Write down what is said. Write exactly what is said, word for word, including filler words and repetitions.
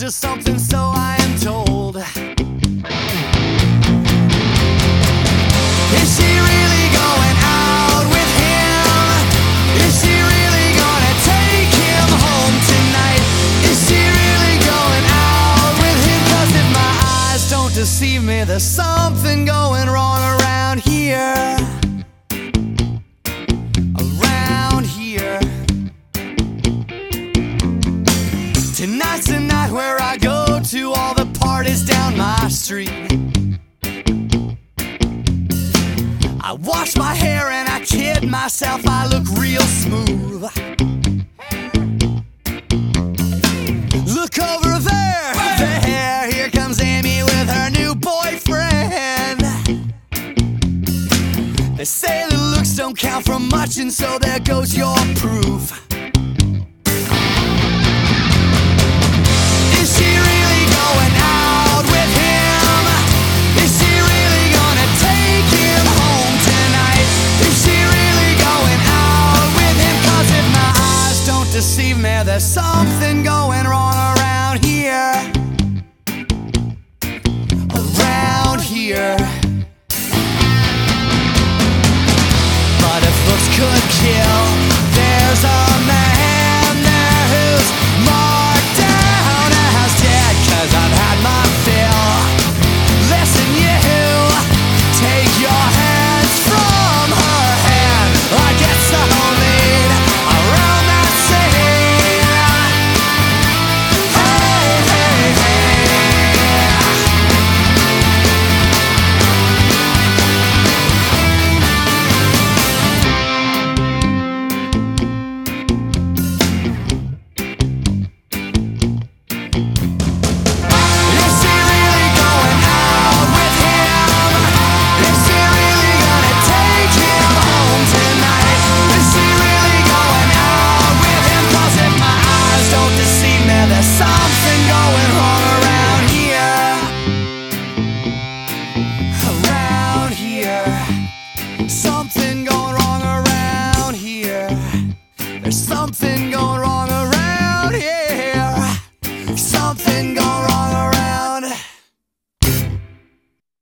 to something, so I am told. Is she really going out with him? Is she really gonna take him home tonight? Is she really going out with him? 'Cause if my eyes don't deceive me, there's something going wrong around here. Around here. Tonight's the night where I go to all the parties down my street. I wash my hair and I kid myself, I look real smooth. Look over there, there, here comes Amy with her new boyfriend. They say the looks don't count for much, and so there goes your proof. Is she really going out with him? Is she really gonna take him home tonight? Is she really going out with him? 'Cause if my eyes don't deceive me, there's something going wrong around here. Around here. But if looks could kill, there's a man there who's marked down as dead. 'Cause I've had my fill. Listen, you, take your hands from her hand. I get so lean around that scene. Hey, hey, hey. Is she really going out with him? Is she really gonna take him home tonight? Is she really going out with him? 'Cause if my eyes don't deceive me, there's something going wrong around here. Around here. Something going wrong around here. There's something going